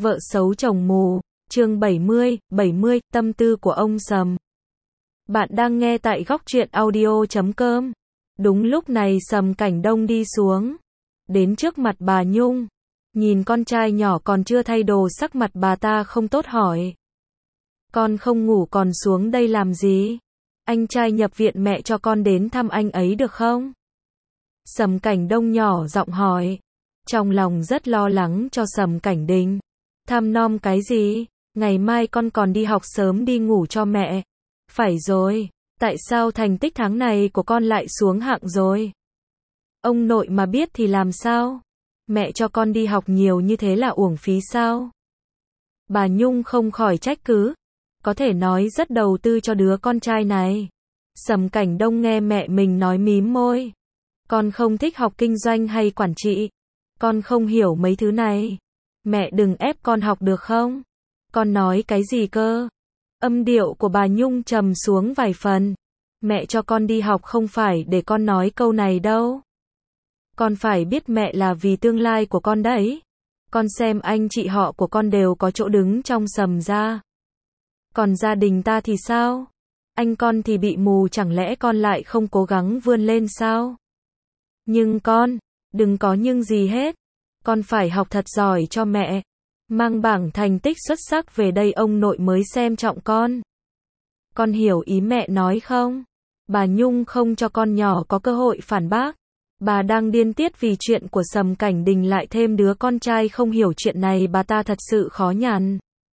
Vợ xấu chồng mù, chương 70, tâm tư của ông Sầm. Bạn đang nghe tại góc truyện audio.com. Đúng lúc này Sầm Cảnh Đông đi xuống, đến trước mặt bà Nhung, nhìn con trai nhỏ còn chưa thay đồ, sắc mặt bà ta không tốt hỏi. Con không ngủ còn xuống đây làm gì? Anh trai nhập viện, mẹ cho con đến thăm anh ấy được không? Sầm Cảnh Đông nhỏ giọng hỏi, trong lòng rất lo lắng cho Sầm Cảnh Đình. Thăm nom cái gì? Ngày mai con còn đi học, sớm đi ngủ cho mẹ. Phải rồi, tại sao thành tích tháng này của con lại xuống hạng rồi? Ông nội mà biết thì làm sao? Mẹ cho con đi học nhiều như thế là uổng phí sao? Bà Nhung không khỏi trách cứ. Có thể nói rất đầu tư cho đứa con trai này. Sầm Cảnh Đông nghe mẹ mình nói mím môi. Con không thích học kinh doanh hay quản trị. Con không hiểu mấy thứ này. Mẹ đừng ép con học được không? Con nói cái gì cơ? Âm điệu của bà Nhung trầm xuống vài phần. Mẹ cho con đi học không phải để con nói câu này đâu. Con phải biết mẹ là vì tương lai của con đấy. Con xem anh chị họ của con đều có chỗ đứng trong Sầm gia. Còn gia đình ta thì sao? Anh con thì bị mù, chẳng lẽ con lại không cố gắng vươn lên sao? Nhưng con, đừng có nhưng gì hết. Con phải học thật giỏi cho mẹ. Mang bảng thành tích xuất sắc về đây ông nội mới xem trọng con. Con hiểu ý mẹ nói không? Bà Nhung không cho con nhỏ có cơ hội phản bác. Bà đang điên tiết vì chuyện của Sầm Cảnh Đình, lại thêm đứa con trai không hiểu chuyện này, bà ta thật sự khó nhằn.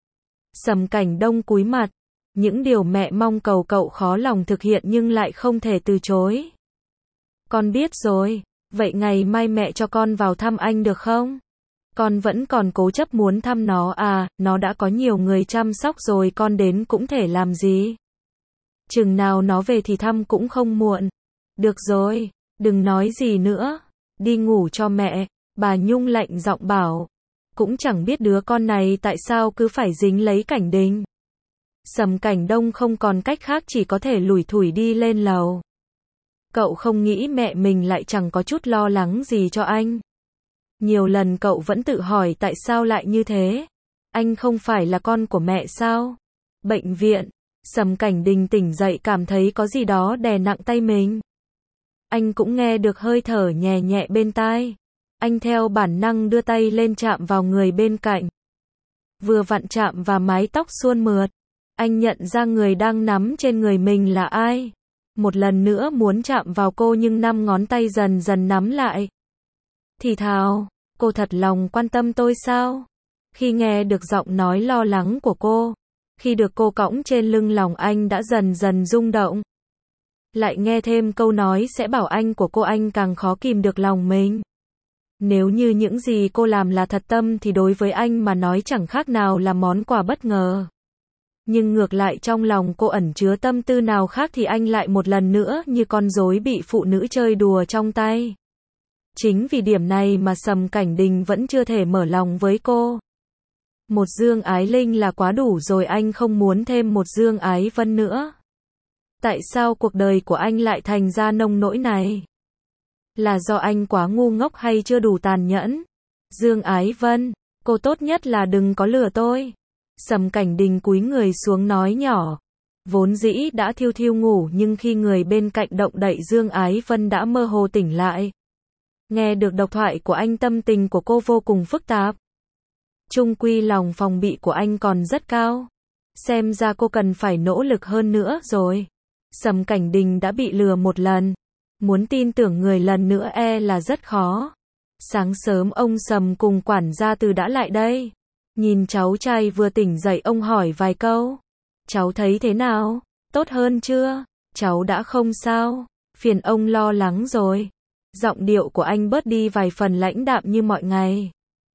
Sầm Cảnh Đông cúi mặt. Những điều mẹ mong cầu cậu khó lòng thực hiện nhưng lại không thể từ chối. Con biết rồi. Vậy ngày mai mẹ cho con vào thăm anh được không? Con vẫn còn cố chấp muốn thăm nó à? Nó đã có nhiều người chăm sóc rồi, con đến cũng thể làm gì? Chừng nào nó về thì thăm cũng không muộn. Được rồi, đừng nói gì nữa. Đi ngủ cho mẹ. Bà Nhung lạnh giọng bảo. Cũng chẳng biết đứa con này tại sao cứ phải dính lấy Cảnh Đình. Sầm Cảnh Đông không còn cách khác, chỉ có thể lủi thủi đi lên lầu. Cậu không nghĩ mẹ mình lại chẳng có chút lo lắng gì cho anh. Nhiều lần cậu vẫn tự hỏi tại sao lại như thế. Anh không phải là con của mẹ sao? Bệnh viện. Sầm Cảnh Đình tỉnh dậy, cảm thấy có gì đó đè nặng tay mình. Anh cũng nghe được hơi thở nhẹ nhẹ bên tai. Anh theo bản năng đưa tay lên chạm vào người bên cạnh. Vừa vặn chạm vào mái tóc suôn mượt. Anh nhận ra người đang nắm trên người mình là ai. Một lần nữa muốn chạm vào cô nhưng 5 ngón tay dần dần nắm lại. Thì thào, cô thật lòng quan tâm tôi sao? Khi nghe được giọng nói lo lắng của cô, khi được cô cõng trên lưng, lòng anh đã dần dần rung động. Lại nghe thêm câu nói sẽ bảo anh của cô, anh càng khó kìm được lòng mình. Nếu như những gì cô làm là thật tâm thì đối với anh mà nói chẳng khác nào là món quà bất ngờ. Nhưng ngược lại trong lòng cô ẩn chứa tâm tư nào khác thì anh lại một lần nữa như con rối bị phụ nữ chơi đùa trong tay. Chính vì điểm này mà Sầm Cảnh Đình vẫn chưa thể mở lòng với cô. Một Dương Ái Linh là quá đủ rồi, anh không muốn thêm một Dương Ái Vân nữa. Tại sao cuộc đời của anh lại thành ra nông nỗi này? Là do anh quá ngu ngốc hay chưa đủ tàn nhẫn? Dương Ái Vân, cô tốt nhất là đừng có lừa tôi. Sầm Cảnh Đình cúi người xuống nói nhỏ. Vốn dĩ đã thiêu thiêu ngủ nhưng khi người bên cạnh động đậy, Dương Ái Vân đã mơ hồ tỉnh lại. Nghe được độc thoại của anh, tâm tình của cô vô cùng phức tạp. Chung quy lòng phòng bị của anh còn rất cao. Xem ra cô cần phải nỗ lực hơn nữa rồi. Sầm Cảnh Đình đã bị lừa một lần. Muốn tin tưởng người lần nữa là rất khó. Sáng sớm ông Sầm cùng quản gia Từ đã lại đây. Nhìn cháu trai vừa tỉnh dậy, ông hỏi vài câu. Cháu thấy thế nào? Tốt hơn chưa? Cháu đã không sao? Phiền ông lo lắng rồi. Giọng điệu của anh bớt đi vài phần lãnh đạm như mọi ngày.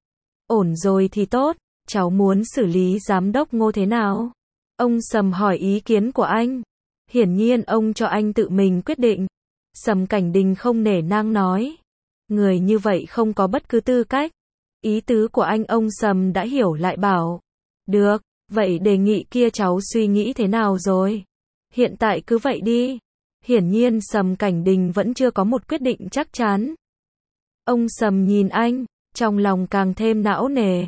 Ổn rồi thì tốt. Cháu muốn xử lý giám đốc Ngô thế nào? Ông Sầm hỏi ý kiến của anh. Hiển nhiên ông cho anh tự mình quyết định. Sầm Cảnh Đình không nể nang nói. Người như vậy không có bất cứ tư cách. Ý tứ của anh ông Sầm đã hiểu, lại bảo. Được, vậy đề nghị kia cháu suy nghĩ thế nào rồi? Hiện tại cứ vậy đi. Hiển nhiên Sầm Cảnh Đình vẫn chưa có một quyết định chắc chắn. Ông Sầm nhìn anh, trong lòng càng thêm não nề.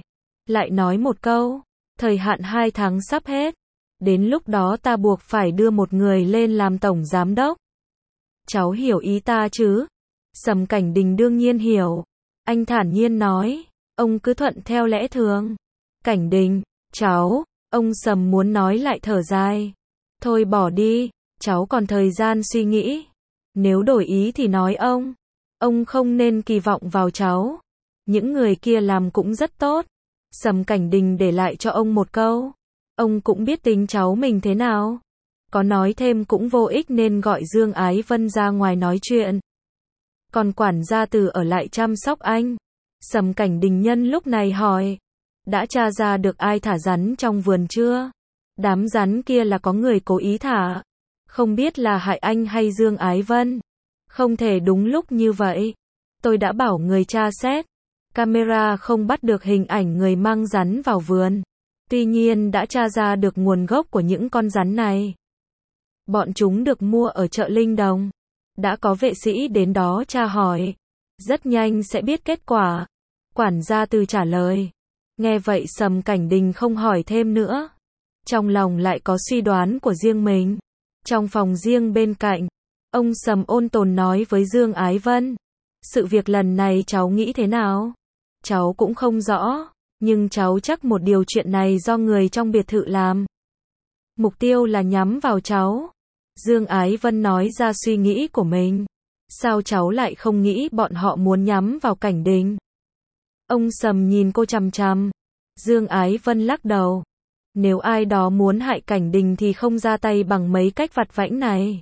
lại nói một câu, thời hạn 2 tháng sắp hết, đến lúc đó ta buộc phải đưa một người lên làm tổng giám đốc. Cháu hiểu ý ta chứ? Sầm Cảnh Đình đương nhiên hiểu. Anh thản nhiên nói, ông cứ thuận theo lẽ thường. Cảnh Đình, cháu, ông Sầm muốn nói lại thở dài. Thôi bỏ đi, cháu còn thời gian suy nghĩ. Nếu đổi ý thì nói ông không nên kỳ vọng vào cháu. Những người kia làm cũng rất tốt. Sầm Cảnh Đình để lại cho ông một câu. Ông cũng biết tính cháu mình thế nào. Có nói thêm cũng vô ích nên gọi Dương Ái Vân ra ngoài nói chuyện. Còn quản gia Từ ở lại chăm sóc anh. Sầm Cảnh Đình nhân lúc này hỏi. Đã tra ra được ai thả rắn trong vườn chưa? Đám rắn kia là có người cố ý thả. Không biết là hại anh hay Dương Ái Vân. Không thể đúng lúc như vậy. Tôi đã bảo người tra xét. Camera không bắt được hình ảnh người mang rắn vào vườn. Tuy nhiên đã tra ra được nguồn gốc của những con rắn này. Bọn chúng được mua ở chợ Linh Đồng. Đã có vệ sĩ đến đó tra hỏi. Rất nhanh sẽ biết kết quả. Quản gia Từ trả lời. Nghe vậy Sầm Cảnh Đình không hỏi thêm nữa. Trong lòng lại có suy đoán của riêng mình. Trong phòng riêng bên cạnh, ông Sầm ôn tồn nói với Dương Ái Vân. Sự việc lần này cháu nghĩ thế nào? Cháu cũng không rõ, nhưng cháu chắc một điều chuyện này do người trong biệt thự làm. Mục tiêu là nhắm vào cháu. Dương Ái Vân nói ra suy nghĩ của mình. Sao cháu lại không nghĩ bọn họ muốn nhắm vào Cảnh Đình? Ông Sầm nhìn cô chằm chằm. Dương Ái Vân lắc đầu. Nếu ai đó muốn hại Cảnh Đình thì không ra tay bằng mấy cách vặt vãnh này.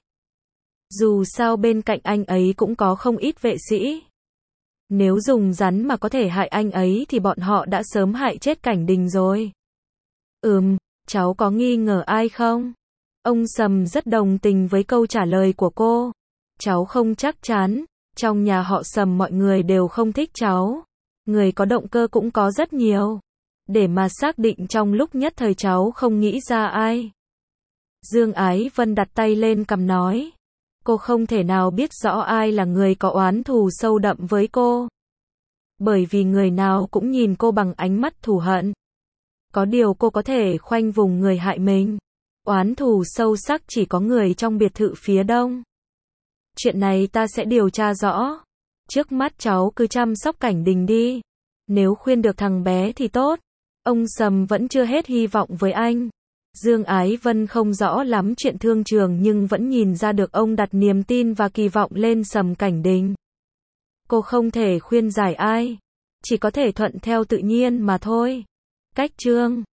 Dù sao bên cạnh anh ấy cũng có không ít vệ sĩ. Nếu dùng rắn mà có thể hại anh ấy thì bọn họ đã sớm hại chết Cảnh Đình rồi. Cháu có nghi ngờ ai không? Ông Sầm rất đồng tình với câu trả lời của cô. Cháu không chắc chắn. Trong nhà họ Sầm mọi người đều không thích cháu. Người có động cơ cũng có rất nhiều. Để mà xác định trong lúc nhất thời cháu không nghĩ ra ai. Dương Ái Vân đặt tay lên cằm nói. Cô không thể nào biết rõ ai là người có oán thù sâu đậm với cô. Bởi vì người nào cũng nhìn cô bằng ánh mắt thù hận. Có điều cô có thể khoanh vùng người hại mình. Oán thù sâu sắc chỉ có người trong biệt thự phía đông. Chuyện này ta sẽ điều tra rõ. Trước mắt cháu cứ chăm sóc Cảnh Đình đi. Nếu khuyên được thằng bé thì tốt. Ông Sầm vẫn chưa hết hy vọng với anh. Dương Ái Vân không rõ lắm chuyện thương trường nhưng vẫn nhìn ra được ông đặt niềm tin và kỳ vọng lên Sầm Cảnh Đình. Cô không thể khuyên giải ai. Chỉ có thể thuận theo tự nhiên mà thôi. Cách chương